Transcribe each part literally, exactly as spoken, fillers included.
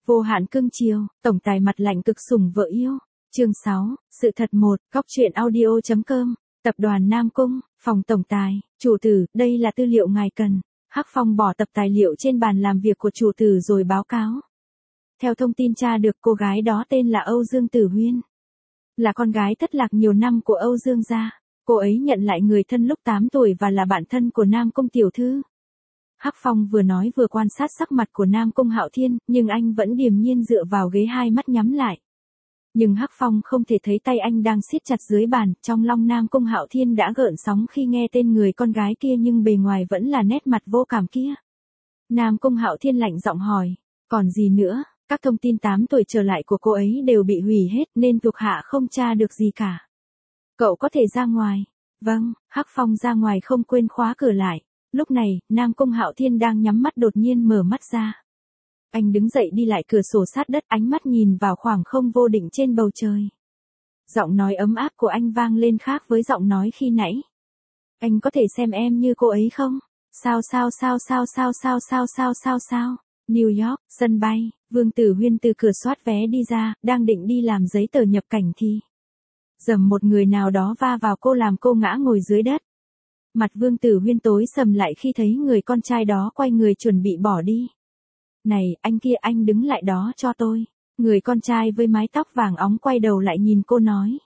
Vô hạn cưng chiều, tổng tài mặt lạnh cực sủng vợ yêu. Chương sáu, sự thật một, góc truyện audio chấm com, tập đoàn Nam Cung, phòng tổng tài, chủ tử, đây là tư liệu ngài cần. Hắc Phong bỏ tập tài liệu trên bàn làm việc của chủ tử rồi báo cáo. Theo thông tin tra được, cô gái đó tên là Âu Dương Tử Huyên. Là con gái thất lạc nhiều năm của Âu Dương gia. Cô ấy nhận lại người thân lúc tám tuổi và là bạn thân của Nam Cung tiểu thư. Hắc Phong vừa nói vừa quan sát sắc mặt của Nam Cung Hạo Thiên, nhưng anh vẫn điềm nhiên dựa vào ghế, hai mắt nhắm lại. Nhưng Hắc Phong không thể thấy tay anh đang siết chặt dưới bàn, trong lòng Nam Cung Hạo Thiên đã gợn sóng khi nghe tên người con gái kia, nhưng bề ngoài vẫn là nét mặt vô cảm kia. Nam Cung Hạo Thiên lạnh giọng hỏi, còn gì nữa? Các thông tin tám tuổi trở lại của cô ấy đều bị hủy hết nên thuộc hạ không tra được gì cả. Cậu có thể ra ngoài. Vâng, Hắc Phong ra ngoài không quên khóa cửa lại. Lúc này, Nam Cung Hạo Thiên đang nhắm mắt đột nhiên mở mắt ra. Anh đứng dậy đi lại cửa sổ sát đất, ánh mắt nhìn vào khoảng không vô định trên bầu trời. Giọng nói ấm áp của anh vang lên khác với giọng nói khi nãy. Anh có thể xem em như cô ấy không? Sao sao sao sao sao sao sao sao sao sao? New York, sân bay, Vương Tử Huyên từ cửa soát vé đi ra, đang định đi làm giấy tờ nhập cảnh thì dầm một người nào đó va vào cô làm cô ngã ngồi dưới đất. Mặt Vương Tử Huyên tối sầm lại khi thấy người con trai đó quay người chuẩn bị bỏ đi. Này, anh kia, anh đứng lại đó cho tôi. Người con trai với mái tóc vàng óng quay đầu lại nhìn cô nói.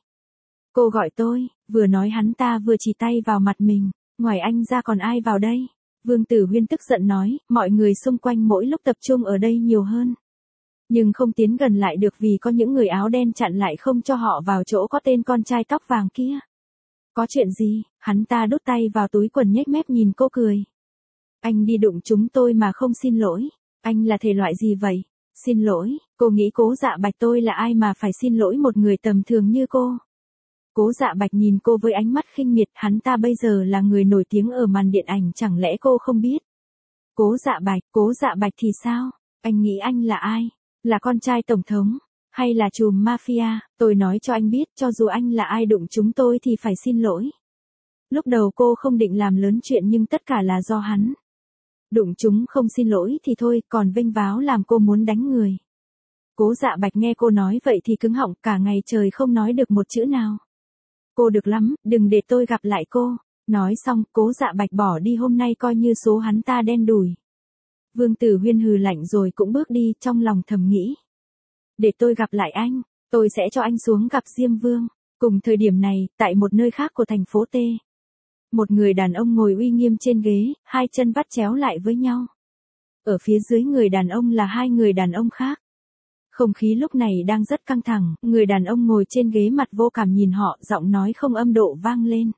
Cô gọi tôi, vừa nói hắn ta vừa chỉ tay vào mặt mình. Ngoài anh ra còn ai vào đây? Vương Tử Huyên tức giận nói, mọi người xung quanh mỗi lúc tập trung ở đây nhiều hơn. Nhưng không tiến gần lại được vì có những người áo đen chặn lại không cho họ vào chỗ có tên con trai tóc vàng kia. Có chuyện gì? Hắn ta đút tay vào túi quần nhếch mép nhìn cô cười. Anh đi đụng chúng tôi mà không xin lỗi. Anh là thể loại gì vậy? Xin lỗi, cô nghĩ Cố Dạ Bạch tôi là ai mà phải xin lỗi một người tầm thường như cô? Cố Dạ Bạch nhìn cô với ánh mắt khinh miệt, hắn ta bây giờ là người nổi tiếng ở màn điện ảnh, chẳng lẽ cô không biết? Cố Dạ Bạch, Cố Dạ Bạch thì sao? Anh nghĩ anh là ai? Là con trai tổng thống? Hay là trùm mafia? Tôi nói cho anh biết, cho dù anh là ai đụng chúng tôi thì phải xin lỗi. Lúc đầu cô không định làm lớn chuyện nhưng tất cả là do hắn. Đụng chúng không xin lỗi thì thôi, còn vênh váo làm cô muốn đánh người. Cố Dạ Bạch nghe cô nói vậy thì cứng họng, cả ngày trời không nói được một chữ nào. Cô được lắm, đừng để tôi gặp lại cô. Nói xong, Cố Dạ Bạch bỏ đi, hôm nay coi như số hắn ta đen đủi. Vương Tử Huyên hừ lạnh rồi cũng bước đi, trong lòng thầm nghĩ. Để tôi gặp lại anh, tôi sẽ cho anh xuống gặp Diêm Vương. Cùng thời điểm này, tại một nơi khác của thành phố T. Một người đàn ông ngồi uy nghiêm trên ghế, hai chân vắt chéo lại với nhau. Ở phía dưới người đàn ông là hai người đàn ông khác. Không khí lúc này đang rất căng thẳng, người đàn ông ngồi trên ghế mặt vô cảm nhìn họ, giọng nói không âm độ vang lên.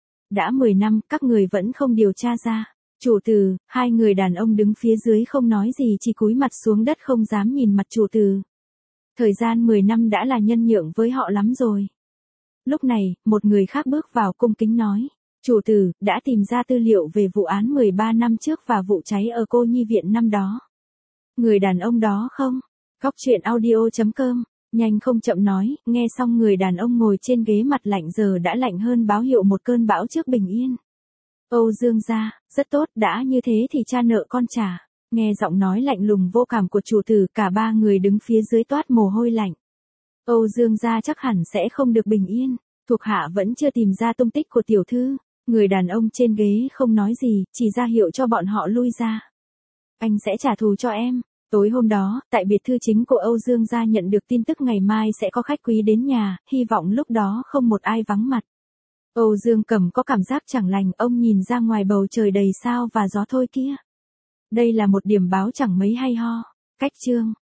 Đã mười năm, các người vẫn không điều tra ra. Chủ tử, hai người đàn ông đứng phía dưới không nói gì, chỉ cúi mặt xuống đất không dám nhìn mặt chủ tử. Thời gian mười năm đã là nhân nhượng với họ lắm rồi. Lúc này, một người khác bước vào cung kính nói. Chủ tử, đã tìm ra tư liệu về vụ án mười ba năm trước và vụ cháy ở cô nhi viện năm đó. Người đàn ông đó không? Góc truyện audio chấm com, nhanh không chậm nói, nghe xong người đàn ông ngồi trên ghế mặt lạnh giờ đã lạnh hơn báo hiệu một cơn bão trước bình yên. Âu Dương gia, rất tốt, đã như thế thì cha nợ con trả. Nghe giọng nói lạnh lùng vô cảm của chủ tử, cả ba người đứng phía dưới toát mồ hôi lạnh. Âu Dương gia chắc hẳn sẽ không được bình yên, thuộc hạ vẫn chưa tìm ra tung tích của tiểu thư. Người đàn ông trên ghế không nói gì, chỉ ra hiệu cho bọn họ lui ra. Anh sẽ trả thù cho em. Tối hôm đó, tại biệt thư chính của Âu Dương gia nhận được tin tức ngày mai sẽ có khách quý đến nhà, hy vọng lúc đó không một ai vắng mặt. Âu Dương Cầm có cảm giác chẳng lành, ông nhìn ra ngoài bầu trời đầy sao và gió thôi kia. Đây là một điểm báo chẳng mấy hay ho. Cách chương.